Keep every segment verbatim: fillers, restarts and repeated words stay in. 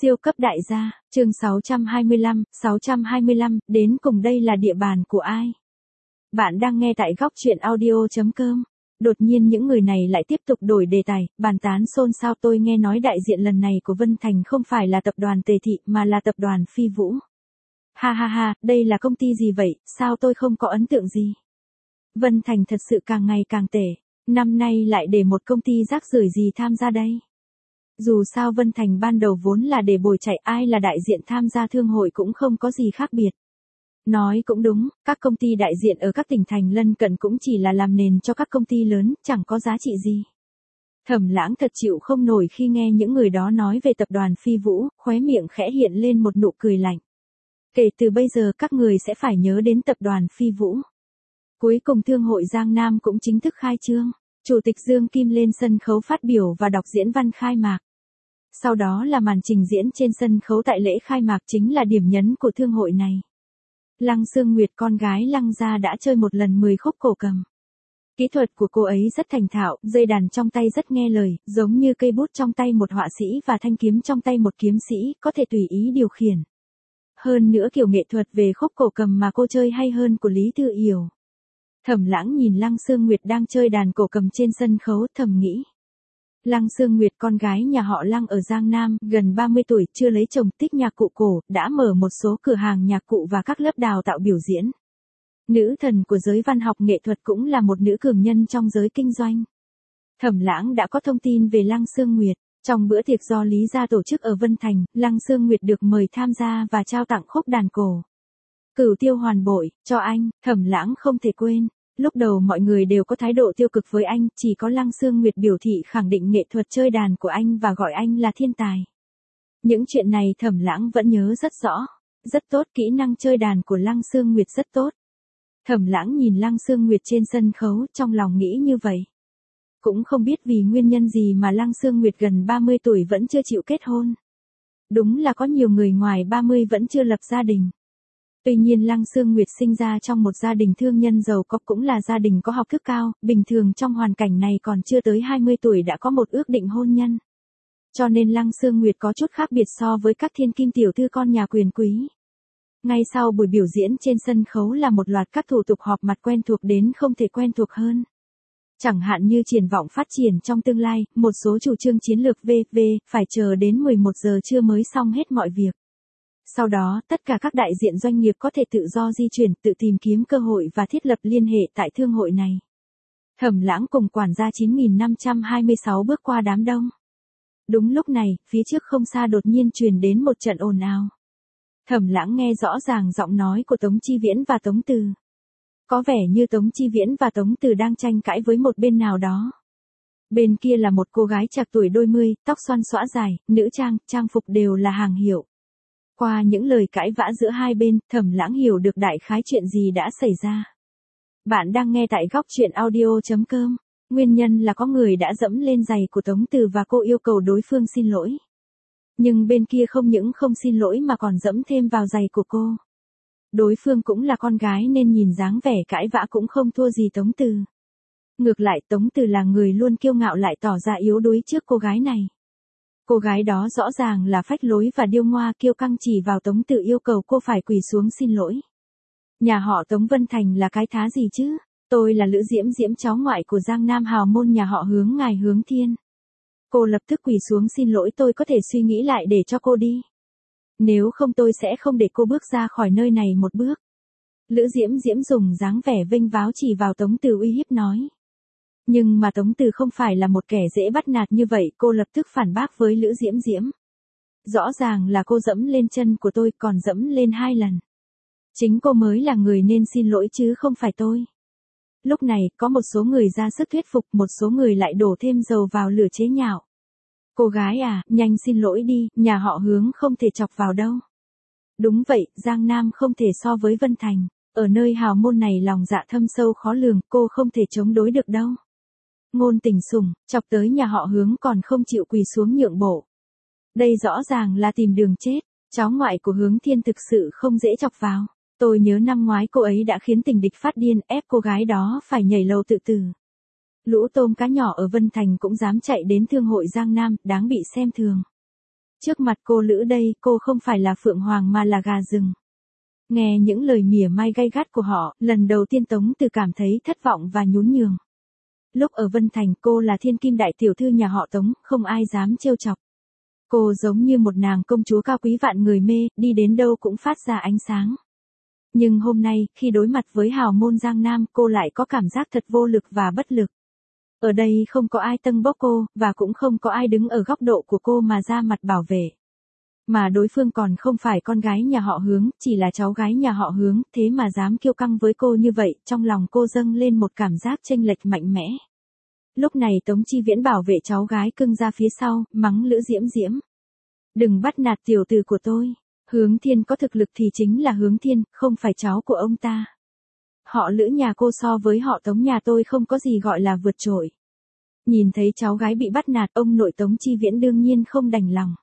Siêu cấp đại gia, chương sáu trăm hai mươi lăm, sáu trăm hai mươi lăm, đến cùng đây là địa bàn của ai? Bạn đang nghe tại góc truyện audio chấm com. Đột nhiên những người này lại tiếp tục đổi đề tài, bàn tán xôn xao. Tôi nghe nói đại diện lần này của Vân Thành không phải là tập đoàn Tề Thị mà là tập đoàn Phi Vũ. Ha ha ha, đây là công ty gì vậy, sao tôi không có ấn tượng gì? Vân Thành thật sự càng ngày càng tệ, năm nay lại để một công ty rác rưởi gì tham gia đây? Dù sao Vân Thành ban đầu vốn là để bồi chạy, ai là đại diện tham gia thương hội cũng không có gì khác biệt. Nói cũng đúng, các công ty đại diện ở các tỉnh thành lân cận cũng chỉ là làm nền cho các công ty lớn, chẳng có giá trị gì. Thẩm Lãng thật chịu không nổi khi nghe những người đó nói về tập đoàn Phi Vũ, khóe miệng khẽ hiện lên một nụ cười lạnh. Kể từ bây giờ các người sẽ phải nhớ đến tập đoàn Phi Vũ. Cuối cùng Thương hội Giang Nam cũng chính thức khai trương. Chủ tịch Dương Kim lên sân khấu phát biểu và đọc diễn văn khai mạc. Sau đó là màn trình diễn trên sân khấu tại lễ khai mạc chính là điểm nhấn của thương hội này. Lăng Sương Nguyệt con gái Lăng gia đã chơi một lần mười khúc cổ cầm. Kỹ thuật của cô ấy rất thành thạo, dây đàn trong tay rất nghe lời, giống như cây bút trong tay một họa sĩ và thanh kiếm trong tay một kiếm sĩ, có thể tùy ý điều khiển. Hơn nữa kiểu nghệ thuật về khúc cổ cầm mà cô chơi hay hơn của Lý Tư Yểu. Thẩm Lãng nhìn Lăng Sương Nguyệt đang chơi đàn cổ cầm trên sân khấu, thầm nghĩ. Lăng Sương Nguyệt con gái nhà họ Lăng ở Giang Nam, gần ba mươi tuổi, chưa lấy chồng, thích nhạc cụ cổ, đã mở một số cửa hàng nhạc cụ và các lớp đào tạo biểu diễn. Nữ thần của giới văn học nghệ thuật cũng là một nữ cường nhân trong giới kinh doanh. Thẩm Lãng đã có thông tin về Lăng Sương Nguyệt. Trong bữa tiệc do Lý gia tổ chức ở Vân Thành, Lăng Sương Nguyệt được mời tham gia và trao tặng khúc đàn cổ. Cửu tiêu hoàn bội, cho anh, Thẩm Lãng không thể quên. Lúc đầu mọi người đều có thái độ tiêu cực với anh, chỉ có Lăng Sương Nguyệt biểu thị khẳng định nghệ thuật chơi đàn của anh và gọi anh là thiên tài. Những chuyện này Thẩm Lãng vẫn nhớ rất rõ. Rất tốt, kỹ năng chơi đàn của Lăng Sương Nguyệt rất tốt. Thẩm Lãng nhìn Lăng Sương Nguyệt trên sân khấu, trong lòng nghĩ như vậy. Cũng không biết vì nguyên nhân gì mà Lăng Sương Nguyệt gần ba mươi tuổi vẫn chưa chịu kết hôn. Đúng là có nhiều người ngoài ba mươi vẫn chưa lập gia đình. Tuy nhiên Lăng Sương Nguyệt sinh ra trong một gia đình thương nhân giàu có, cũng là gia đình có học thức cao, bình thường trong hoàn cảnh này còn chưa tới hai mươi tuổi đã có một ước định hôn nhân. Cho nên Lăng Sương Nguyệt có chút khác biệt so với các thiên kim tiểu thư con nhà quyền quý. Ngay sau buổi biểu diễn trên sân khấu là một loạt các thủ tục họp mặt quen thuộc đến không thể quen thuộc hơn. Chẳng hạn như triển vọng phát triển trong tương lai, một số chủ trương chiến lược vân vân, phải chờ đến mười một giờ trưa mới xong hết mọi việc. Sau đó, tất cả các đại diện doanh nghiệp có thể tự do di chuyển, tự tìm kiếm cơ hội và thiết lập liên hệ tại thương hội này. Thẩm Lãng cùng quản gia chín nghìn năm trăm hai mươi sáu bước qua đám đông. Đúng lúc này, phía trước không xa đột nhiên truyền đến một trận ồn ào. Thẩm Lãng nghe rõ ràng giọng nói của Tống Chi Viễn và Tống Từ. Có vẻ như Tống Chi Viễn và Tống Từ đang tranh cãi với một bên nào đó. Bên kia là một cô gái trạc tuổi đôi mươi, tóc xoăn xõa dài, nữ trang, trang phục đều là hàng hiệu. Qua những lời cãi vã giữa hai bên, Thẩm Lãng hiểu được đại khái chuyện gì đã xảy ra. Bạn đang nghe tại góc truyện audio chấm com. Nguyên nhân là có người đã dẫm lên giày của Tống Từ và cô yêu cầu đối phương xin lỗi. Nhưng bên kia không những không xin lỗi mà còn dẫm thêm vào giày của cô. Đối phương cũng là con gái nên nhìn dáng vẻ cãi vã cũng không thua gì Tống Từ. Ngược lại Tống Từ là người luôn kiêu ngạo lại tỏ ra yếu đuối trước cô gái này. Cô gái đó rõ ràng là phách lối và điêu ngoa, kiêu căng chỉ vào Tống Từ yêu cầu cô phải quỳ xuống xin lỗi. Nhà họ Tống Vân Thành là cái thá gì chứ? Tôi là Lữ Diễm Diễm, cháu ngoại của Giang Nam hào môn nhà họ Hướng ngài Hướng Thiên. Cô lập tức quỳ xuống xin lỗi, tôi có thể suy nghĩ lại để cho cô đi. Nếu không tôi sẽ không để cô bước ra khỏi nơi này một bước. Lữ Diễm Diễm dùng dáng vẻ vênh váo chỉ vào Tống Từ uy hiếp nói. Nhưng mà Tống Từ không phải là một kẻ dễ bắt nạt như vậy, cô lập tức phản bác với Lữ Diễm Diễm. Rõ ràng là cô dẫm lên chân của tôi, còn dẫm lên hai lần. Chính cô mới là người nên xin lỗi chứ không phải tôi. Lúc này, có một số người ra sức thuyết phục, một số người lại đổ thêm dầu vào lửa chế nhạo. Cô gái à, nhanh xin lỗi đi, nhà họ Hướng không thể chọc vào đâu. Đúng vậy, Giang Nam không thể so với Vân Thành. Ở nơi hào môn này lòng dạ thâm sâu khó lường, cô không thể chống đối được đâu. Ngôn Tình Sủng, chọc tới nhà họ Hướng còn không chịu quỳ xuống nhượng bộ. Đây rõ ràng là tìm đường chết, cháu ngoại của Hướng Thiên thực sự không dễ chọc vào. Tôi nhớ năm ngoái cô ấy đã khiến tình địch phát điên, ép cô gái đó phải nhảy lầu tự tử. Lũ tôm cá nhỏ ở Vân Thành cũng dám chạy đến thương hội Giang Nam, đáng bị xem thường. Trước mặt cô Lữ đây, cô không phải là phượng hoàng mà là gà rừng. Nghe những lời mỉa mai gay gắt của họ, lần đầu tiên Tống Từ cảm thấy thất vọng và nhún nhường. Lúc ở Vân Thành cô là thiên kim đại tiểu thư nhà họ Tống, không ai dám trêu chọc. Cô giống như một nàng công chúa cao quý vạn người mê, đi đến đâu cũng phát ra ánh sáng. Nhưng hôm nay, khi đối mặt với hào môn Giang Nam, cô lại có cảm giác thật vô lực và bất lực. Ở đây không có ai tâng bốc cô, và cũng không có ai đứng ở góc độ của cô mà ra mặt bảo vệ. Mà đối phương còn không phải con gái nhà họ Hướng, chỉ là cháu gái nhà họ Hướng, thế mà dám kiêu căng với cô như vậy, trong lòng cô dâng lên một cảm giác chênh lệch mạnh mẽ. Lúc này Tống Chi Viễn bảo vệ cháu gái cưng ra phía sau, mắng Lữ Diễm Diễm. Đừng bắt nạt tiểu tử của tôi. Hướng Thiên có thực lực thì chính là Hướng Thiên, không phải cháu của ông ta. Họ Lữ nhà cô so với họ Tống nhà tôi không có gì gọi là vượt trội. Nhìn thấy cháu gái bị bắt nạt, ông nội Tống Chi Viễn đương nhiên không đành lòng.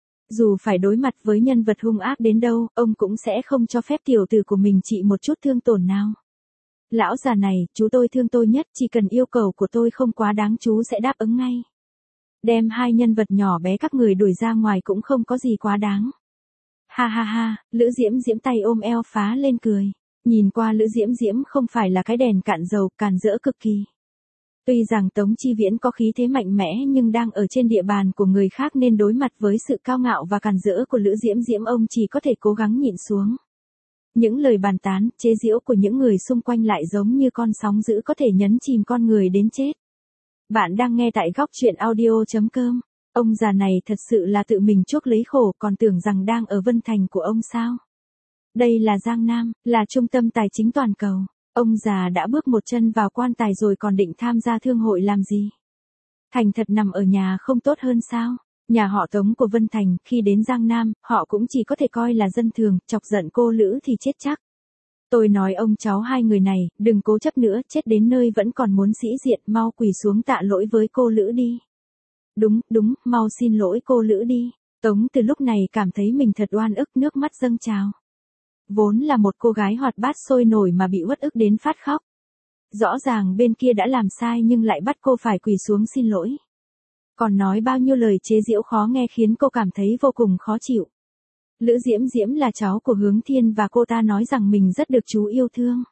Dù phải đối mặt với nhân vật hung ác đến đâu, ông cũng sẽ không cho phép tiểu tử của mình chịu một chút thương tổn nào. Lão già này, chú tôi thương tôi nhất, chỉ cần yêu cầu của tôi không quá đáng chú sẽ đáp ứng ngay. Đem hai nhân vật nhỏ bé các người đuổi ra ngoài cũng không có gì quá đáng. Ha ha ha, Lữ Diễm Diễm tay ôm eo phá lên cười. Nhìn qua Lữ Diễm Diễm không phải là cái đèn cạn dầu, càn rỡ cực kỳ. Tuy rằng Tống Chi Viễn có khí thế mạnh mẽ nhưng đang ở trên địa bàn của người khác nên đối mặt với sự cao ngạo và càn rỡ của Lữ Diễm Diễm ông chỉ có thể cố gắng nhịn xuống. Những lời bàn tán, chế giễu của những người xung quanh lại giống như con sóng dữ có thể nhấn chìm con người đến chết. Bạn đang nghe tại góc truyện audio chấm com. Ông già này thật sự là tự mình chuốc lấy khổ còn tưởng rằng đang ở Vân Thành của ông sao. Đây là Giang Nam, là trung tâm tài chính toàn cầu. Ông già đã bước một chân vào quan tài rồi còn định tham gia thương hội làm gì? Thành thật nằm ở nhà không tốt hơn sao? Nhà họ Tống của Vân Thành, khi đến Giang Nam, họ cũng chỉ có thể coi là dân thường, chọc giận cô Lữ thì chết chắc. Tôi nói ông cháu hai người này, đừng cố chấp nữa, chết đến nơi vẫn còn muốn sĩ diện, mau quỳ xuống tạ lỗi với cô Lữ đi. Đúng, đúng, mau xin lỗi cô Lữ đi. Tống từ lúc này cảm thấy mình thật oan ức, nước mắt dâng trào. Vốn là một cô gái hoạt bát sôi nổi mà bị uất ức đến phát khóc. Rõ ràng bên kia đã làm sai nhưng lại bắt cô phải quỳ xuống xin lỗi. Còn nói bao nhiêu lời chế giễu khó nghe khiến cô cảm thấy vô cùng khó chịu. Lữ Diễm Diễm là cháu của Hướng Thiên và cô ta nói rằng mình rất được chú yêu thương.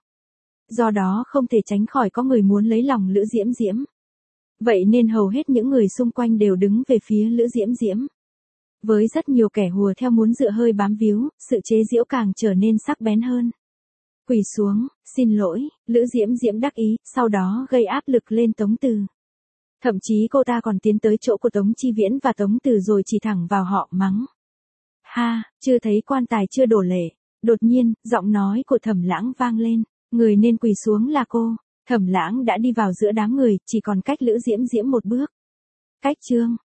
Do đó không thể tránh khỏi có người muốn lấy lòng Lữ Diễm Diễm. Vậy nên hầu hết những người xung quanh đều đứng về phía Lữ Diễm Diễm. Với rất nhiều kẻ hùa theo muốn dựa hơi bám víu, sự chế giễu càng trở nên sắc bén hơn. Quỳ xuống, xin lỗi, Lữ Diễm Diễm đắc ý, sau đó gây áp lực lên Tống Từ. Thậm chí cô ta còn tiến tới chỗ của Tống Chi Viễn và Tống Từ rồi chỉ thẳng vào họ mắng. Ha, chưa thấy quan tài chưa đổ lệ. Đột nhiên, giọng nói của Thẩm Lãng vang lên, người nên quỳ xuống là cô. Thẩm Lãng đã đi vào giữa đám người, chỉ còn cách Lữ Diễm Diễm một bước. Cách chương